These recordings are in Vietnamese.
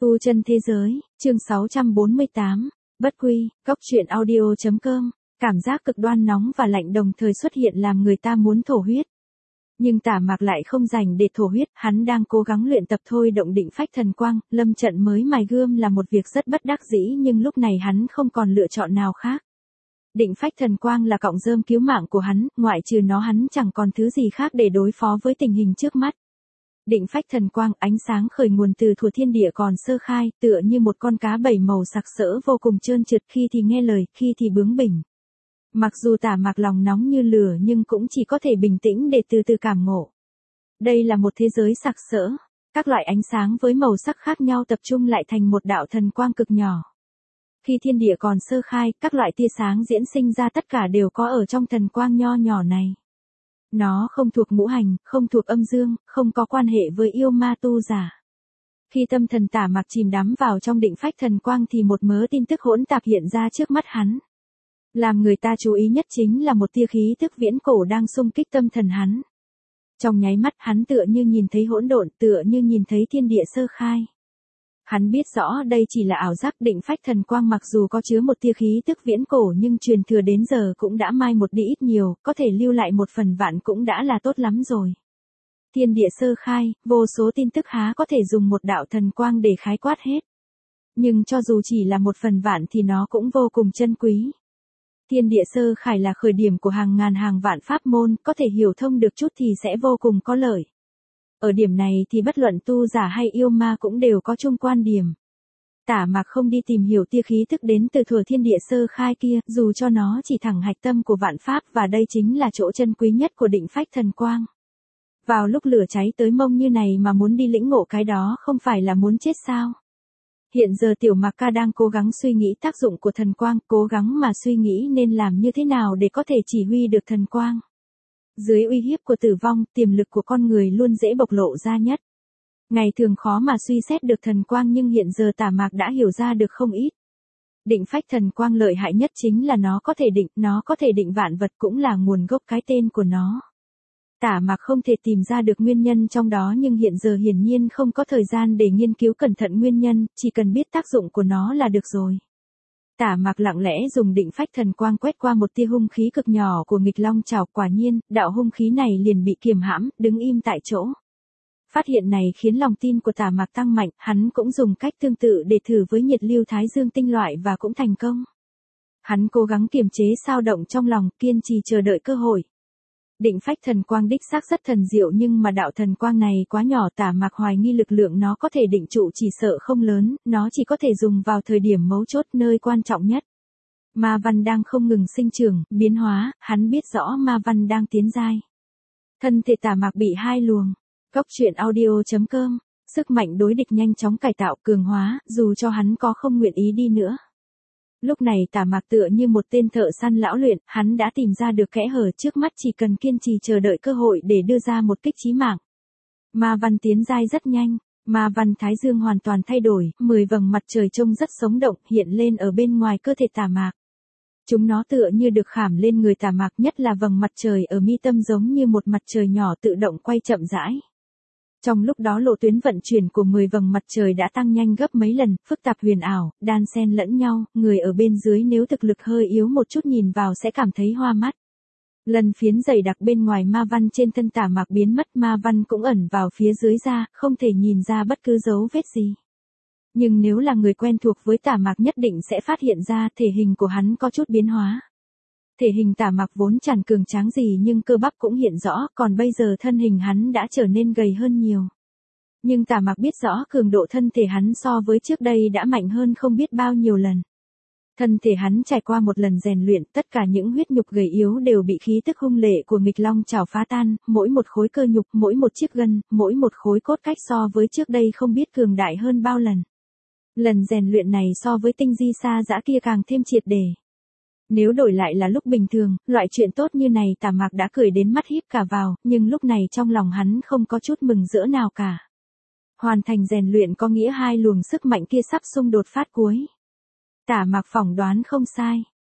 Tu chân thế giới, chương 648, bất quy, góc truyện audio.com, cảm giác cực đoan nóng và lạnh đồng thời xuất hiện làm người ta muốn thổ huyết. Nhưng Tả Mạc lại không rảnh để thổ huyết, hắn đang cố gắng luyện tập thôi động định phách thần quang, lâm trận mới mài gươm là một việc rất bất đắc dĩ nhưng lúc này hắn không còn lựa chọn nào khác. Định phách thần quang là cọng rơm cứu mạng của hắn, ngoại trừ nó hắn chẳng còn thứ gì khác để đối phó với tình hình trước mắt. Định phách thần quang, ánh sáng khởi nguồn từ thuở thiên địa còn sơ khai, tựa như một con cá bảy màu sặc sỡ vô cùng trơn trượt, khi thì nghe lời, khi thì bướng bỉnh. Mặc dù Tả Mạc lòng nóng như lửa nhưng cũng chỉ có thể bình tĩnh để từ từ cảm ngộ. Đây là một thế giới sặc sỡ, các loại ánh sáng với màu sắc khác nhau tập trung lại thành một đạo thần quang cực nhỏ. Khi thiên địa còn sơ khai, các loại tia sáng diễn sinh ra tất cả đều có ở trong thần quang nho nhỏ này. Nó không thuộc ngũ hành, không thuộc âm dương, không có quan hệ với yêu ma tu giả. Khi tâm thần Tả Mạc chìm đắm vào trong định phách thần quang thì một mớ tin tức hỗn tạp hiện ra trước mắt hắn. Làm người ta chú ý nhất chính là một tia khí tức viễn cổ đang xung kích tâm thần hắn. Trong nháy mắt hắn tựa như nhìn thấy hỗn độn, tựa như nhìn thấy thiên địa sơ khai. Hắn biết rõ đây chỉ là ảo giác, định phách thần quang mặc dù có chứa một tia khí tức viễn cổ nhưng truyền thừa đến giờ cũng đã mai một đi ít nhiều, có thể lưu lại một phần vạn cũng đã là tốt lắm rồi. Thiên địa sơ khai, vô số tin tức há có thể dùng một đạo thần quang để khái quát hết. Nhưng cho dù chỉ là một phần vạn thì nó cũng vô cùng chân quý. Thiên địa sơ khai là khởi điểm của hàng ngàn hàng vạn pháp môn, có thể hiểu thông được chút thì sẽ vô cùng có lợi. Ở điểm này thì bất luận tu giả hay yêu ma cũng đều có chung quan điểm. Tả Mạc không đi tìm hiểu tia khí thức đến từ thuở thiên địa sơ khai kia, dù cho nó chỉ thẳng hạch tâm của vạn pháp và đây chính là chỗ chân quý nhất của định phách thần quang. Vào lúc lửa cháy tới mông như này mà muốn đi lĩnh ngộ cái đó không phải là muốn chết sao? Hiện giờ Tiểu Mạc Ca đang cố gắng suy nghĩ tác dụng của thần quang, cố gắng mà suy nghĩ nên làm như thế nào để có thể chỉ huy được thần quang. Dưới uy hiếp của tử vong, tiềm lực của con người luôn dễ bộc lộ ra nhất. Ngày thường khó mà suy xét được thần quang nhưng hiện giờ Tả Mạc đã hiểu ra được không ít. Định phách thần quang lợi hại nhất chính là nó có thể định vạn vật cũng là nguồn gốc cái tên của nó. Tả Mạc không thể tìm ra được nguyên nhân trong đó nhưng hiện giờ hiển nhiên không có thời gian để nghiên cứu cẩn thận nguyên nhân, chỉ cần biết tác dụng của nó là được rồi. Tả Mạc lặng lẽ dùng định phách thần quang quét qua một tia hung khí cực nhỏ của nghịch long trảo, quả nhiên, đạo hung khí này liền bị kiềm hãm, đứng im tại chỗ. Phát hiện này khiến lòng tin của Tả Mạc tăng mạnh, hắn cũng dùng cách tương tự để thử với nhiệt lưu thái dương tinh loại và cũng thành công. Hắn cố gắng kiềm chế xao động trong lòng, kiên trì chờ đợi cơ hội. Định phách thần quang đích xác rất thần diệu nhưng mà đạo thần quang này quá nhỏ, Tả Mạc hoài nghi lực lượng nó có thể định trụ chỉ sợ không lớn, nó chỉ có thể dùng vào thời điểm mấu chốt nơi quan trọng nhất. Ma văn đang không ngừng sinh trưởng, biến hóa, hắn biết rõ ma văn đang tiến giai. Thân thể Tả Mạc bị hai luồng. Góc truyện audio.com, sức mạnh đối địch nhanh chóng cải tạo cường hóa, dù cho hắn có không nguyện ý đi nữa. Lúc này Tả Mạc tựa như một tên thợ săn lão luyện, hắn đã tìm ra được kẽ hở trước mắt, chỉ cần kiên trì chờ đợi cơ hội để đưa ra một kích chí mạng. Ma văn tiến giai rất nhanh, ma văn thái dương hoàn toàn thay đổi, 10 vầng mặt trời trông rất sống động, hiện lên ở bên ngoài cơ thể Tả Mạc. Chúng nó tựa như được khảm lên người Tả Mạc, nhất là vầng mặt trời ở mi tâm giống như một mặt trời nhỏ tự động quay chậm rãi. Trong lúc đó lộ tuyến vận chuyển của 10 vầng mặt trời đã tăng nhanh gấp mấy lần, phức tạp huyền ảo, đan xen lẫn nhau, người ở bên dưới nếu thực lực hơi yếu một chút nhìn vào sẽ cảm thấy hoa mắt. Lần phiến dày đặc bên ngoài ma văn trên thân Tả Mạc biến mất, ma văn cũng ẩn vào phía dưới da, không thể nhìn ra bất cứ dấu vết gì. Nhưng nếu là người quen thuộc với Tả Mạc nhất định sẽ phát hiện ra thể hình của hắn có chút biến hóa. Thể hình Tả Mạc vốn chẳng cường tráng gì nhưng cơ bắp cũng hiện rõ, còn bây giờ thân hình hắn đã trở nên gầy hơn nhiều. Nhưng Tả Mạc biết rõ cường độ thân thể hắn so với trước đây đã mạnh hơn không biết bao nhiêu lần. Thân thể hắn trải qua một lần rèn luyện, tất cả những huyết nhục gầy yếu đều bị khí tức hung lệ của nghịch long trảo phá tan, mỗi một khối cơ nhục, mỗi một chiếc gân, mỗi một khối cốt cách so với trước đây không biết cường đại hơn bao lần. Lần rèn luyện này so với tinh di sa dã kia càng thêm triệt để. Nếu đổi lại là lúc bình thường, loại chuyện tốt như này Tả Mạc đã cười đến mắt híp cả vào, nhưng lúc này trong lòng hắn không có chút mừng rỡ nào cả. Hoàn thành rèn luyện có nghĩa hai luồng sức mạnh kia sắp xung đột phát cuối. Tả Mạc phỏng đoán không sai.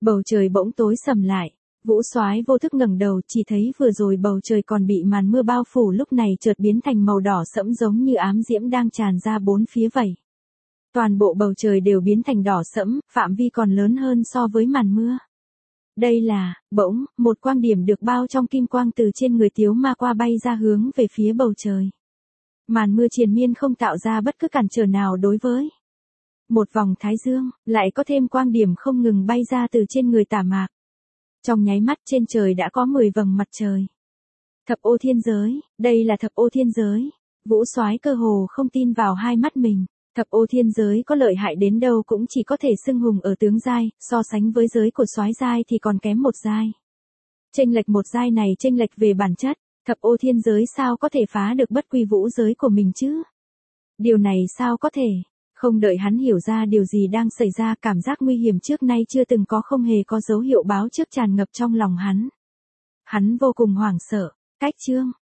Bầu trời bỗng tối sầm lại. Vũ Soái vô thức ngẩng đầu, chỉ thấy vừa rồi bầu trời còn bị màn mưa bao phủ, lúc này chợt biến thành màu đỏ sẫm giống như ám diễm đang tràn ra bốn phía vậy. Toàn bộ bầu trời đều biến thành đỏ sẫm, phạm vi còn lớn hơn so với màn mưa. Đây là, bỗng, một quang điểm được bao trong kim quang từ trên người Tiếu Ma Qua bay ra hướng về phía bầu trời. Màn mưa triền miên không tạo ra bất cứ cản trở nào đối với một vòng thái dương, lại có thêm quang điểm không ngừng bay ra từ trên người Tả Mạc. Trong nháy mắt trên trời đã có 10 vầng mặt trời. Thập ô thiên giới, đây là thập ô thiên giới. Vũ Soái cơ hồ không tin vào hai mắt mình. Thập ô thiên giới có lợi hại đến đâu cũng chỉ có thể xưng hùng ở tướng giai, so sánh với giới của soái giai thì còn kém một giai. Chênh lệch một giai này chênh lệch về bản chất, thập ô thiên giới sao có thể phá được bất quy vũ giới của mình chứ? Điều này sao có thể? Không đợi hắn hiểu ra điều gì đang xảy ra, cảm giác nguy hiểm trước nay chưa từng có không hề có dấu hiệu báo trước tràn ngập trong lòng hắn. Hắn vô cùng hoảng sợ, cách chương